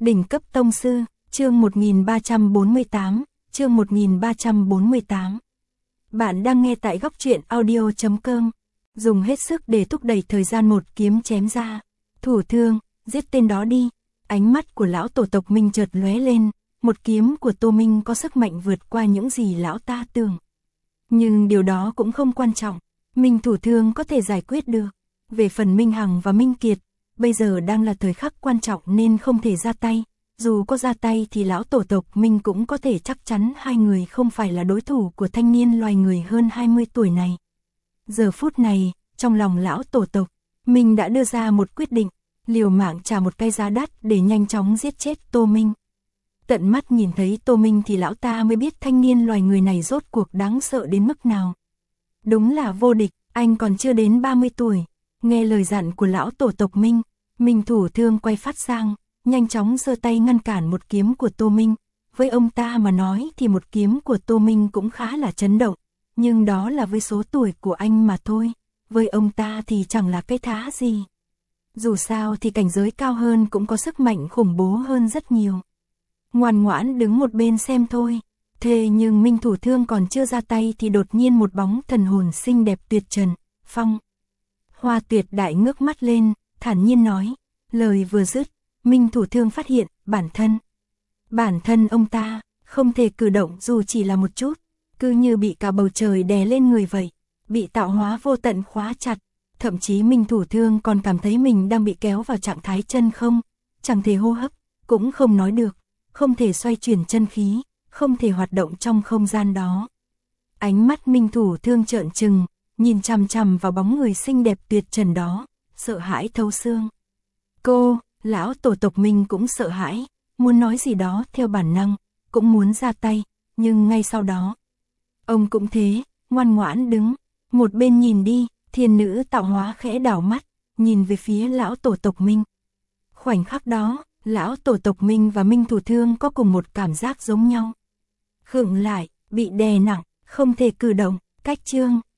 Đỉnh cấp tông sư, chương 1348, chương 1348. Bạn đang nghe tại góc truyện audio.com. Dùng hết sức để thúc đẩy thời gian một kiếm chém ra. Thủ thương, giết tên đó đi. Ánh mắt của lão tổ tộc Minh chợt lóe lên, một kiếm của Tô Minh có sức mạnh vượt qua những gì lão ta tưởng. Nhưng điều đó cũng không quan trọng, Minh thủ thương có thể giải quyết được. Về phần Minh Hằng và Minh Kiệt, bây giờ đang là thời khắc quan trọng nên không thể ra tay. Dù có ra tay thì lão tổ tộc Minh cũng có thể chắc chắn hai người không phải là đối thủ của thanh niên loài người hơn 20 tuổi này. Giờ phút này, trong lòng lão tổ tộc, Minh đã đưa ra một quyết định, liều mạng trả một cái giá đắt để nhanh chóng giết chết Tô Minh. Tận mắt nhìn thấy Tô Minh thì lão ta mới biết thanh niên loài người này rốt cuộc đáng sợ đến mức nào. Đúng là vô địch, anh còn chưa đến 30 tuổi. Nghe lời dặn của lão tổ tộc Minh, Minh thủ thương quay phát sang, nhanh chóng giơ tay ngăn cản một kiếm của Tô Minh. Với ông ta mà nói thì một kiếm của Tô Minh cũng khá là chấn động, nhưng đó là với số tuổi của anh mà thôi, với ông ta thì chẳng là cái thá gì. Dù sao thì cảnh giới cao hơn cũng có sức mạnh khủng bố hơn rất nhiều. Ngoan ngoãn đứng một bên xem thôi. Thế nhưng Minh thủ thương còn chưa ra tay thì đột nhiên một bóng thần hồn xinh đẹp tuyệt trần, Phong. Hoa Tuyệt Đại ngước mắt lên, thản nhiên nói, lời vừa dứt, Minh thủ thương phát hiện bản thân ông ta không thể cử động dù chỉ là một chút, cứ như bị cả bầu trời đè lên người vậy, bị tạo hóa vô tận khóa chặt. Thậm chí Minh thủ thương còn cảm thấy mình đang bị kéo vào trạng thái chân không, chẳng thể hô hấp, cũng không nói được, không thể xoay chuyển chân khí, không thể hoạt động trong không gian đó. Ánh mắt Minh thủ thương trợn trừng, nhìn chằm chằm vào bóng người xinh đẹp tuyệt trần đó, sợ hãi thấu xương. Cô, lão tổ tộc Minh cũng sợ hãi, muốn nói gì đó theo bản năng, cũng muốn ra tay, nhưng ngay sau đó, ông cũng thế, ngoan ngoãn đứng, một bên nhìn đi. Thiên nữ tạo hóa khẽ đảo mắt, nhìn về phía lão tổ tộc Minh. Khoảnh khắc đó, lão tổ tộc Minh và Minh thủ thương có cùng một cảm giác giống nhau. Khựng lại, bị đè nặng, không thể cử động, cách chương.